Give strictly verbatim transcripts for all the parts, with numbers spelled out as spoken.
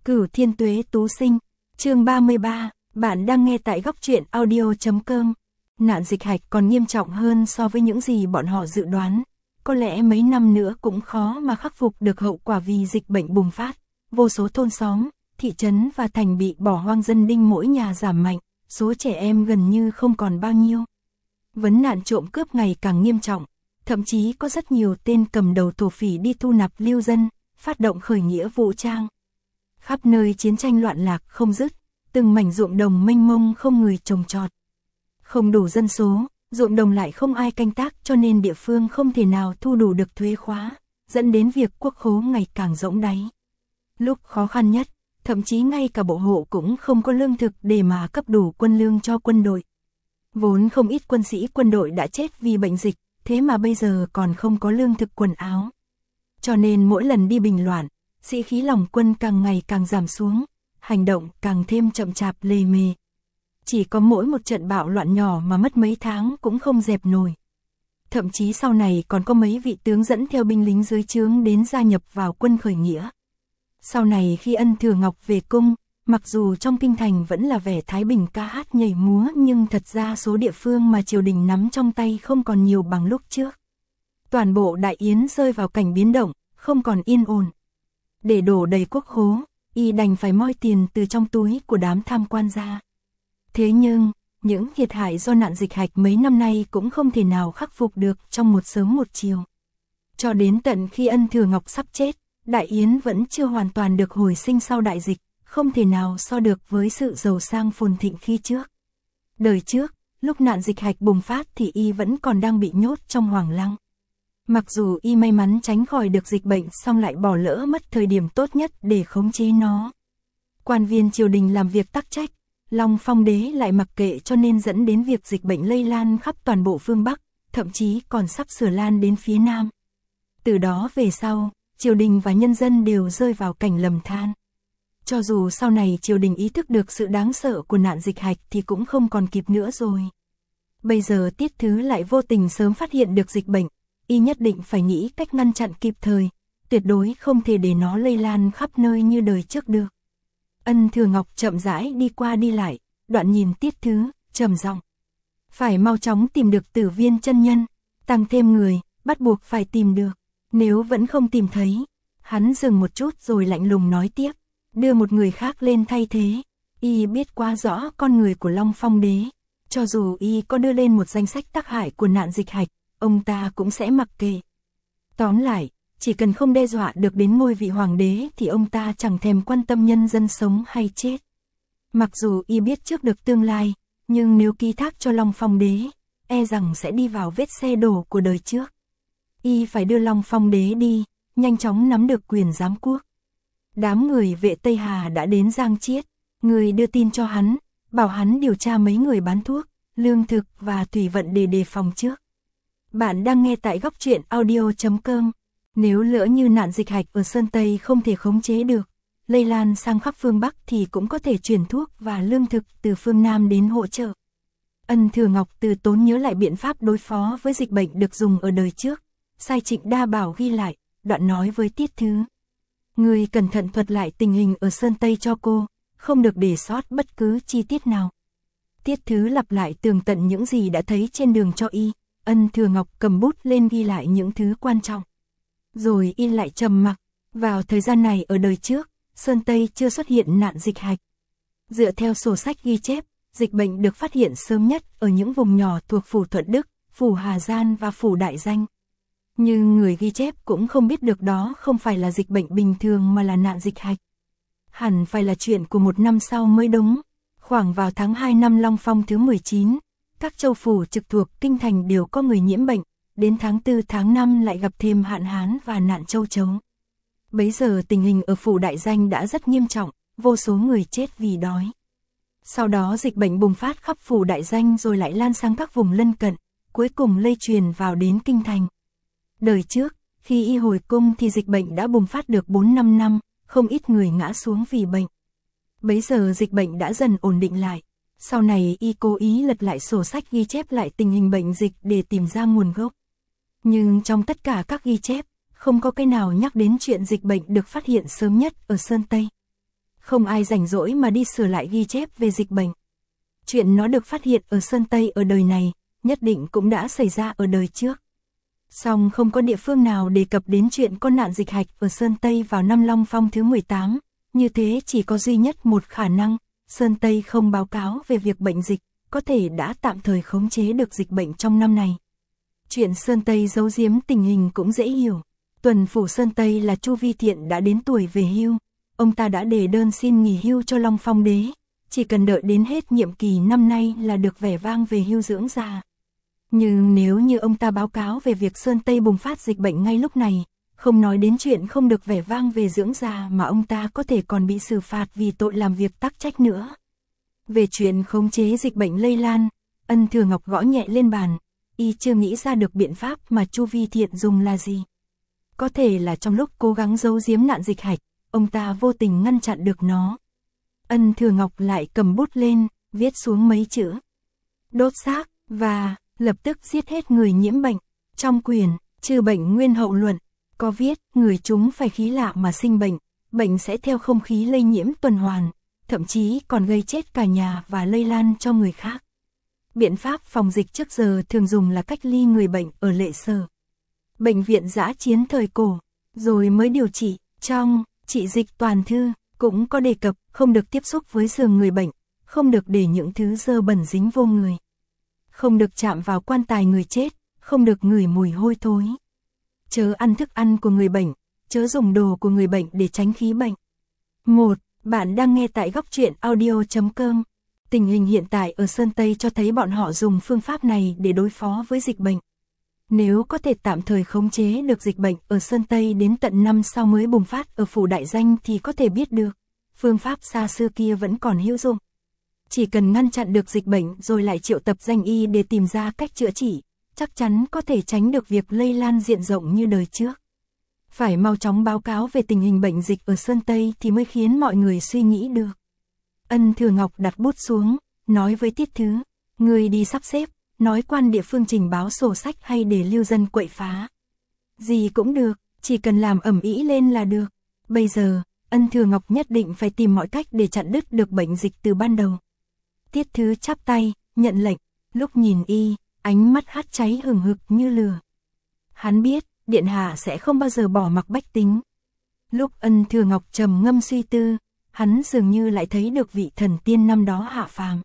Cửu Thiên Tuế Tú Sinh, chương ba mươi ba, bạn đang nghe tại góc truyện audio chấm com. Nạn dịch hạch còn nghiêm trọng hơn so với những gì bọn họ dự đoán. Có lẽ mấy năm nữa cũng khó mà khắc phục được hậu quả vì dịch bệnh bùng phát. Vô số thôn xóm, thị trấn và thành bị bỏ hoang, dân đinh mỗi nhà giảm mạnh, số trẻ em gần như không còn bao nhiêu. Vấn nạn trộm cướp ngày càng nghiêm trọng, thậm chí có rất nhiều tên cầm đầu thổ phỉ đi thu nạp lưu dân, phát động khởi nghĩa vũ trang. Khắp nơi chiến tranh loạn lạc không dứt, từng mảnh ruộng đồng mênh mông không người trồng trọt. Không đủ dân số, ruộng đồng lại không ai canh tác, cho nên địa phương không thể nào thu đủ được thuế khóa, dẫn đến việc quốc khố ngày càng rỗng đáy. Lúc khó khăn nhất, thậm chí ngay cả bộ hộ cũng không có lương thực để mà cấp đủ quân lương cho quân đội. Vốn không ít quân sĩ quân đội đã chết vì bệnh dịch, thế mà bây giờ còn không có lương thực quần áo. Cho nên mỗi lần đi bình loạn, sĩ khí lòng quân càng ngày càng giảm xuống, hành động càng thêm chậm chạp lề mề. Chỉ có mỗi một trận bạo loạn nhỏ mà mất mấy tháng cũng không dẹp nổi. Thậm chí sau này còn có mấy vị tướng dẫn theo binh lính dưới trướng đến gia nhập vào quân khởi nghĩa. Sau này khi Ân Thừa Ngọc về cung, mặc dù trong kinh thành vẫn là vẻ thái bình ca hát nhảy múa, nhưng thật ra số địa phương mà triều đình nắm trong tay không còn nhiều bằng lúc trước. Toàn bộ đại yến rơi vào cảnh biến động, không còn yên ổn. Để đổ đầy quốc khố, y đành phải moi tiền từ trong túi của đám tham quan ra. Thế nhưng, những thiệt hại do nạn dịch hạch mấy năm nay cũng không thể nào khắc phục được trong một sớm một chiều. Cho đến tận khi Ân Thừa Ngọc sắp chết, đại yến vẫn chưa hoàn toàn được hồi sinh sau đại dịch, không thể nào so được với sự giàu sang phồn thịnh khi trước. Đời trước, lúc nạn dịch hạch bùng phát thì y vẫn còn đang bị nhốt trong hoàng lăng. Mặc dù y may mắn tránh khỏi được dịch bệnh, song lại bỏ lỡ mất thời điểm tốt nhất để khống chế nó. Quan viên triều đình làm việc tắc trách, Long Phong đế lại mặc kệ, cho nên dẫn đến việc dịch bệnh lây lan khắp toàn bộ phương Bắc, thậm chí còn sắp sửa lan đến phía Nam. Từ đó về sau, triều đình và nhân dân đều rơi vào cảnh lầm than. Cho dù sau này triều đình ý thức được sự đáng sợ của nạn dịch hạch thì cũng không còn kịp nữa rồi. Bây giờ Tiết Thứ lại vô tình sớm phát hiện được dịch bệnh, y nhất định phải nghĩ cách ngăn chặn kịp thời, tuyệt đối không thể để nó lây lan khắp nơi như đời trước được. Ân Thừa Ngọc chậm rãi đi qua đi lại, đoạn nhìn Tiết Thứ, trầm giọng: phải mau chóng tìm được Tử Viên chân nhân, tăng thêm người, bắt buộc phải tìm được. Nếu vẫn không tìm thấy, hắn dừng một chút rồi lạnh lùng nói tiếp: đưa một người khác lên thay thế. Y biết quá rõ con người của Long Phong đế, cho dù y có đưa lên một danh sách tác hại của nạn dịch hạch, ông ta cũng sẽ mặc kệ. Tóm lại, chỉ cần không đe dọa được đến ngôi vị hoàng đế thì ông ta chẳng thèm quan tâm nhân dân sống hay chết. Mặc dù y biết trước được tương lai, nhưng nếu ký thác cho Long Phong đế, e rằng sẽ đi vào vết xe đổ của đời trước. Y phải đưa Long Phong đế đi, nhanh chóng nắm được quyền giám quốc. Đám người vệ Tây Hà đã đến Giang Chiết, người đưa tin cho hắn, bảo hắn điều tra mấy người bán thuốc, lương thực và thủy vận để đề phòng trước. Bạn đang nghe tại góc truyện audio chấm com. Nếu lỡ như nạn dịch hạch ở Sơn Tây không thể khống chế được, lây lan sang khắp phương Bắc thì cũng có thể chuyển thuốc và lương thực từ phương Nam đến hỗ trợ. Ân Thừa Ngọc từ tốn nhớ lại biện pháp đối phó với dịch bệnh được dùng ở đời trước, sai Trịnh Đa Bảo ghi lại, đoạn nói với Tiết Thứ: người cẩn thận thuật lại tình hình ở Sơn Tây cho cô, không được để sót bất cứ chi tiết nào. Tiết Thứ lặp lại tường tận những gì đã thấy trên đường cho y. Ân Thừa Ngọc cầm bút lên ghi lại những thứ quan trọng. Rồi y lại trầm mặc. Vào thời gian này ở đời trước, Sơn Tây chưa xuất hiện nạn dịch hạch. Dựa theo sổ sách ghi chép, dịch bệnh được phát hiện sớm nhất ở những vùng nhỏ thuộc phủ Thuận Đức, phủ Hà Gian và phủ Đại Danh. Nhưng người ghi chép cũng không biết được đó không phải là dịch bệnh bình thường mà là nạn dịch hạch. Hẳn phải là chuyện của một năm sau mới đúng. Khoảng vào tháng hai năm Long Phong thứ mười chín, các châu phủ trực thuộc kinh thành đều có người nhiễm bệnh, đến tháng tư tháng năm lại gặp thêm hạn hán và nạn châu chấu. Bấy giờ tình hình ở phủ Đại Danh đã rất nghiêm trọng, vô số người chết vì đói. Sau đó dịch bệnh bùng phát khắp phủ Đại Danh rồi lại lan sang các vùng lân cận, cuối cùng lây truyền vào đến kinh thành. Đời trước, khi y hồi cung thì dịch bệnh đã bùng phát được bốn năm năm, không ít người ngã xuống vì bệnh. Bấy giờ dịch bệnh đã dần ổn định lại. Sau này y cố ý lật lại sổ sách ghi chép lại tình hình bệnh dịch để tìm ra nguồn gốc. Nhưng trong tất cả các ghi chép, không có cái nào nhắc đến chuyện dịch bệnh được phát hiện sớm nhất ở Sơn Tây. không ai rảnh rỗi mà đi sửa lại ghi chép về dịch bệnh. Chuyện nó được phát hiện ở Sơn Tây ở đời này, nhất định cũng đã xảy ra ở đời trước. Song không có địa phương nào đề cập đến chuyện có nạn dịch hạch ở Sơn Tây vào năm Long Phong thứ mười tám, như thế chỉ có duy nhất một khả năng, Sơn Tây không báo cáo về việc bệnh dịch, có thể đã tạm thời khống chế được dịch bệnh trong năm này. Chuyện Sơn Tây giấu giếm tình hình cũng dễ hiểu. Tuần phủ Sơn Tây là Chu Vi Thiện đã đến tuổi về hưu, ông ta đã đề đơn xin nghỉ hưu cho Long Phong đế, chỉ cần đợi đến hết nhiệm kỳ năm nay là được vẻ vang về hưu dưỡng già. Nhưng nếu như ông ta báo cáo về việc Sơn Tây bùng phát dịch bệnh ngay lúc này, không nói đến chuyện không được vẻ vang về dưỡng già mà ông ta có thể còn bị xử phạt vì tội làm việc tắc trách nữa. Về chuyện khống chế dịch bệnh lây lan, Ân Thừa Ngọc gõ nhẹ lên bàn, y chưa nghĩ ra được biện pháp mà Chu Vi Thiện dùng là gì. Có thể là trong lúc cố gắng giấu giếm nạn dịch hạch, ông ta vô tình ngăn chặn được nó. Ân Thừa Ngọc lại cầm bút lên, viết xuống mấy chữ. Đốt xác, và lập tức giết hết người nhiễm bệnh. Trong quyển Trừ bệnh nguyên hậu luận, có viết người chúng phải khí lạ mà sinh bệnh, bệnh sẽ theo không khí lây nhiễm tuần hoàn, thậm chí còn gây chết cả nhà và lây lan cho người khác. Biện pháp phòng dịch trước giờ thường dùng là cách ly người bệnh ở Lệ Sở, bệnh viện dã chiến thời cổ, rồi mới điều trị. Trong trị dịch toàn thư cũng có đề cập không được tiếp xúc với giường người bệnh, không được để những thứ dơ bẩn dính vô người, không được chạm vào quan tài người chết, không được ngửi mùi hôi thối, chớ ăn thức ăn của người bệnh, chớ dùng đồ của người bệnh để tránh khí bệnh. một. Bạn đang nghe tại góc truyện audio chấm com. Tình hình hiện tại ở Sơn Tây cho thấy bọn họ dùng phương pháp này để đối phó với dịch bệnh. Nếu có thể tạm thời khống chế được dịch bệnh ở Sơn Tây đến tận năm sau mới bùng phát ở phủ Đại Danh thì có thể biết được, phương pháp xa xưa kia vẫn còn hữu dụng. Chỉ cần ngăn chặn được dịch bệnh rồi lại triệu tập danh y để tìm ra cách chữa trị, chắc chắn có thể tránh được việc lây lan diện rộng như đời trước. Phải mau chóng báo cáo về tình hình bệnh dịch ở Sơn Tây thì mới khiến mọi người suy nghĩ được. Ân Thừa Ngọc đặt bút xuống, nói với Tiết Thứ, người đi sắp xếp, nói quan địa phương trình báo sổ sách hay để lưu dân quậy phá. Gì cũng được, chỉ cần làm ầm ĩ lên là được. Bây giờ, Ân Thừa Ngọc nhất định phải tìm mọi cách để chặn đứt được bệnh dịch từ ban đầu. Tiết Thứ chắp tay, nhận lệnh, lúc nhìn y, ánh mắt hắt cháy hừng hực như lửa. Hắn biết, Điện Hạ sẽ không bao giờ bỏ mặc bách tính. Lúc Ân Thừa Ngọc trầm ngâm suy tư, hắn dường như lại thấy được vị thần tiên năm đó hạ phàm.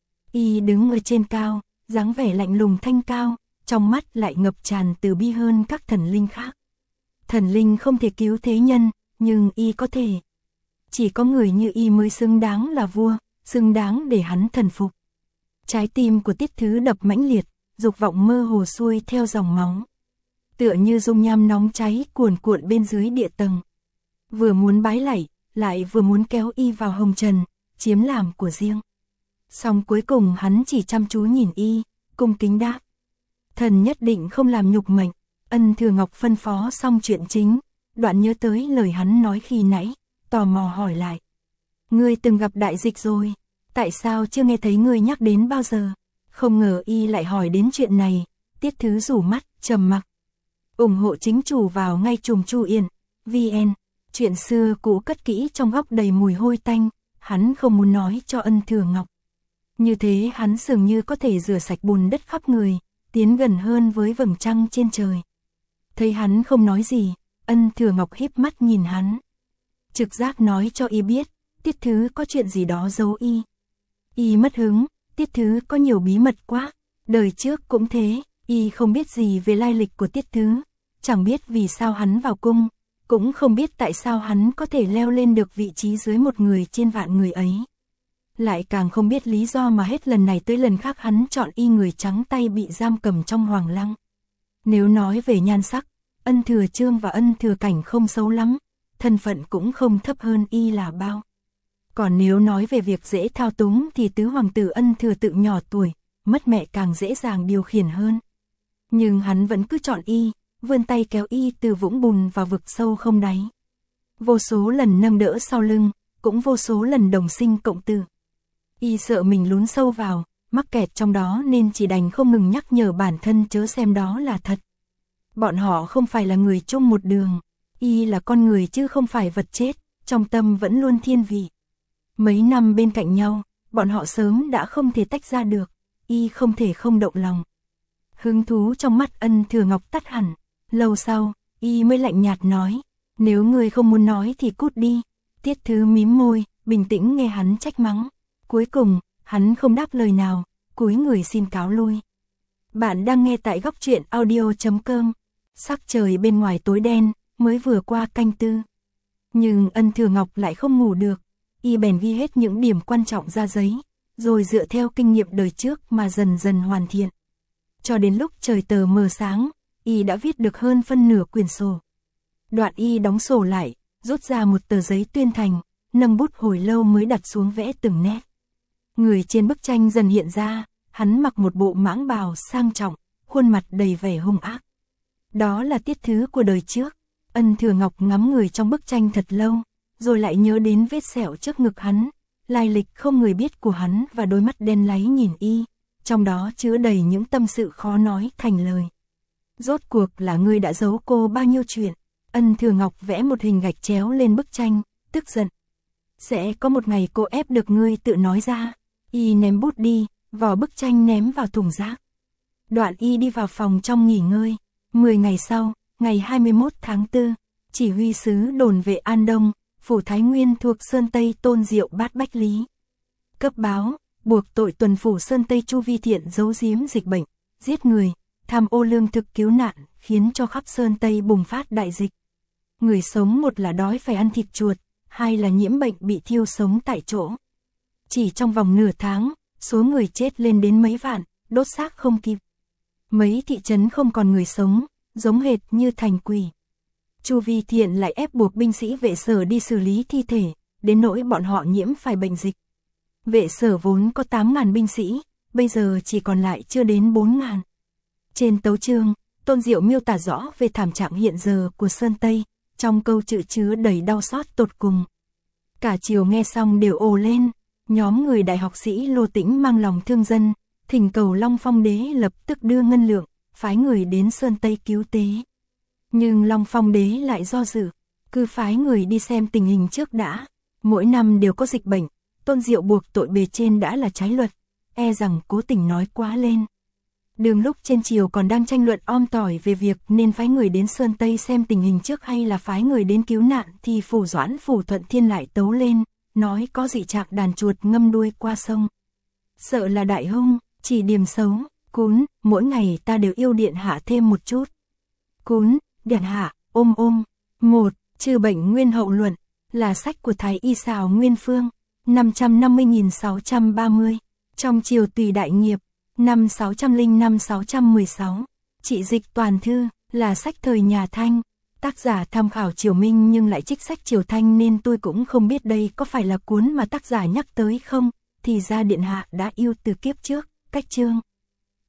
Y đứng ở trên cao, dáng vẻ lạnh lùng thanh cao, trong mắt lại ngập tràn từ bi hơn các thần linh khác. Thần linh không thể cứu thế nhân, nhưng y có thể. Chỉ có người như y mới xứng đáng là vua, xứng đáng để hắn thần phục. Trái tim của Tiết Thứ đập mãnh liệt, dục vọng mơ hồ xuôi theo dòng máu. Tựa như dung nham nóng cháy cuồn cuộn bên dưới địa tầng. Vừa muốn bái lạy, lại vừa muốn kéo y vào hồng trần, chiếm làm của riêng. Song cuối cùng hắn chỉ chăm chú nhìn y, cung kính đáp. Thần nhất định không làm nhục mệnh. Ân Thừa Ngọc phân phó xong chuyện chính, đoạn nhớ tới lời hắn nói khi nãy, tò mò hỏi lại. Ngươi từng gặp đại dịch rồi, tại sao chưa nghe thấy ngươi nhắc đến bao giờ? Không ngờ y lại hỏi đến chuyện này, Tiết Thứ rủ mắt, trầm mặc. ủng hộ chính chủ vào ngay chùm Chu Yên, vn. Chuyện xưa cũ cất kỹ trong góc đầy mùi hôi tanh, hắn không muốn nói cho Ân Thừa Ngọc. Như thế hắn dường như có thể rửa sạch bùn đất khắp người, tiến gần hơn với vầng trăng trên trời. Thấy hắn không nói gì, Ân Thừa Ngọc híp mắt nhìn hắn. Trực giác nói cho y biết, Tiết Thứ có chuyện gì đó giấu y. Y mất hứng, Tiết Thứ có nhiều bí mật quá, đời trước cũng thế, y không biết gì về lai lịch của Tiết Thứ, chẳng biết vì sao hắn vào cung, cũng không biết tại sao hắn có thể leo lên được vị trí dưới một người trên vạn người ấy. Lại càng không biết lý do mà hết lần này tới lần khác hắn chọn y người trắng tay bị giam cầm trong hoàng lăng. Nếu nói về nhan sắc, Ân Thừa Chương và Ân Thừa Cảnh không xấu lắm, thân phận cũng không thấp hơn y là bao. Còn nếu nói về việc dễ thao túng thì tứ hoàng tử Ân Thừa Tự nhỏ tuổi, mất mẹ càng dễ dàng điều khiển hơn. Nhưng hắn vẫn cứ chọn y, vươn tay kéo y từ vũng bùn vào vực sâu không đáy. Vô số lần nâng đỡ sau lưng, cũng vô số lần đồng sinh cộng tử. Y sợ mình lún sâu vào, mắc kẹt trong đó nên chỉ đành không ngừng nhắc nhở bản thân chớ xem đó là thật. Bọn họ không phải là người chung một đường, y là con người chứ không phải vật chết, trong tâm vẫn luôn thiên vị. Mấy năm bên cạnh nhau, bọn họ sớm đã không thể tách ra được, y không thể không động lòng. Hứng thú trong mắt Ân Thừa Ngọc tắt hẳn, lâu sau, y mới lạnh nhạt nói, nếu ngươi không muốn nói thì cút đi. Tiết Thứ mím môi, bình tĩnh nghe hắn trách mắng. Cuối cùng, hắn không đáp lời nào, cúi người xin cáo lui. Bạn đang nghe tại góc truyện audio chấm com. Sắc trời bên ngoài tối đen, mới vừa qua canh tư. Nhưng Ân Thừa Ngọc lại không ngủ được, y bèn ghi hết những điểm quan trọng ra giấy, rồi dựa theo kinh nghiệm đời trước mà dần dần hoàn thiện. Cho đến lúc trời tờ mờ sáng, y đã viết được hơn phân nửa quyển sổ. Đoạn y đóng sổ lại, rút ra một tờ giấy tuyên thành, nâng bút hồi lâu mới đặt xuống vẽ từng nét. Người trên bức tranh dần hiện ra, hắn mặc một bộ mãng bào sang trọng, khuôn mặt đầy vẻ hung ác. Đó là Tiết Thứ của đời trước. Ân Thừa Ngọc ngắm người trong bức tranh thật lâu, rồi lại nhớ đến vết sẹo trước ngực hắn, lai lịch không người biết của hắn và đôi mắt đen láy nhìn y, trong đó chứa đầy những tâm sự khó nói thành lời. Rốt cuộc là ngươi đã giấu cô bao nhiêu chuyện? Ân Thừa Ngọc vẽ một hình gạch chéo lên bức tranh, tức giận. Sẽ có một ngày cô ép được ngươi tự nói ra. Y ném bút đi, vỏ bức tranh ném vào thùng rác. Đoạn y đi vào phòng trong nghỉ ngơi. Mười ngày sau, ngày hai mươi mốt tháng tư, chỉ huy sứ đồn vệ An Đông, phủ Thái Nguyên thuộc Sơn Tây Tôn Diệu Bát Bách Lý. Cấp báo, buộc tội tuần phủ Sơn Tây Chu Vi Thiện giấu giếm dịch bệnh, giết người, tham ô lương thực cứu nạn, khiến cho khắp Sơn Tây bùng phát đại dịch. Người sống một là đói phải ăn thịt chuột, hai là nhiễm bệnh bị thiêu sống tại chỗ. Chỉ trong vòng nửa tháng, số người chết lên đến mấy vạn, đốt xác không kịp. Mấy thị trấn không còn người sống, giống hệt như thành quỷ. Chu Vi Thiện lại ép buộc binh sĩ vệ sở đi xử lý thi thể, đến nỗi bọn họ nhiễm phải bệnh dịch. Vệ sở vốn có tám ngàn binh sĩ, bây giờ chỉ còn lại chưa đến bốn ngàn. Trên tấu chương, Tôn Diệu miêu tả rõ về thảm trạng hiện giờ của Sơn Tây, trong câu chữ chứa đầy đau xót tột cùng. Cả triều nghe xong đều ồ lên, nhóm người đại học sĩ Lô Tĩnh mang lòng thương dân, thỉnh cầu Long Phong Đế lập tức đưa ngân lượng, phái người đến Sơn Tây cứu tế. Nhưng Long Phong Đế lại do dự, cứ phái người đi xem tình hình trước đã. Mỗi năm đều có dịch bệnh, Tôn Diệu buộc tội bề trên đã là trái luật, e rằng cố tình nói quá lên. Đường lúc trên triều còn đang tranh luận om tỏi về việc nên phái người đến Sơn Tây xem tình hình trước hay là phái người đến cứu nạn, thì phủ Doãn phủ Thuận Thiên lại tấu lên, nói có dị trạng đàn chuột ngâm đuôi qua sông. Sợ là đại hung, chỉ điểm xấu, cún, mỗi ngày ta đều yêu điện hạ thêm một chút. Cún, điện hạ, ôm ôm. Một, trừ bệnh nguyên hậu luận, là sách của Thái Y Sào Nguyên Phương, năm trăm năm mươi nghìn sáu trăm ba mươi, trong triều tùy đại nghiệp, năm sáu trăm lẻ năm sáu trăm mười sáu, trị dịch toàn thư, là sách thời nhà Thanh, tác giả tham khảo triều Minh nhưng lại trích sách triều Thanh nên tôi cũng không biết đây có phải là cuốn mà tác giả nhắc tới không, thì ra điện hạ đã yêu từ kiếp trước, cách chương.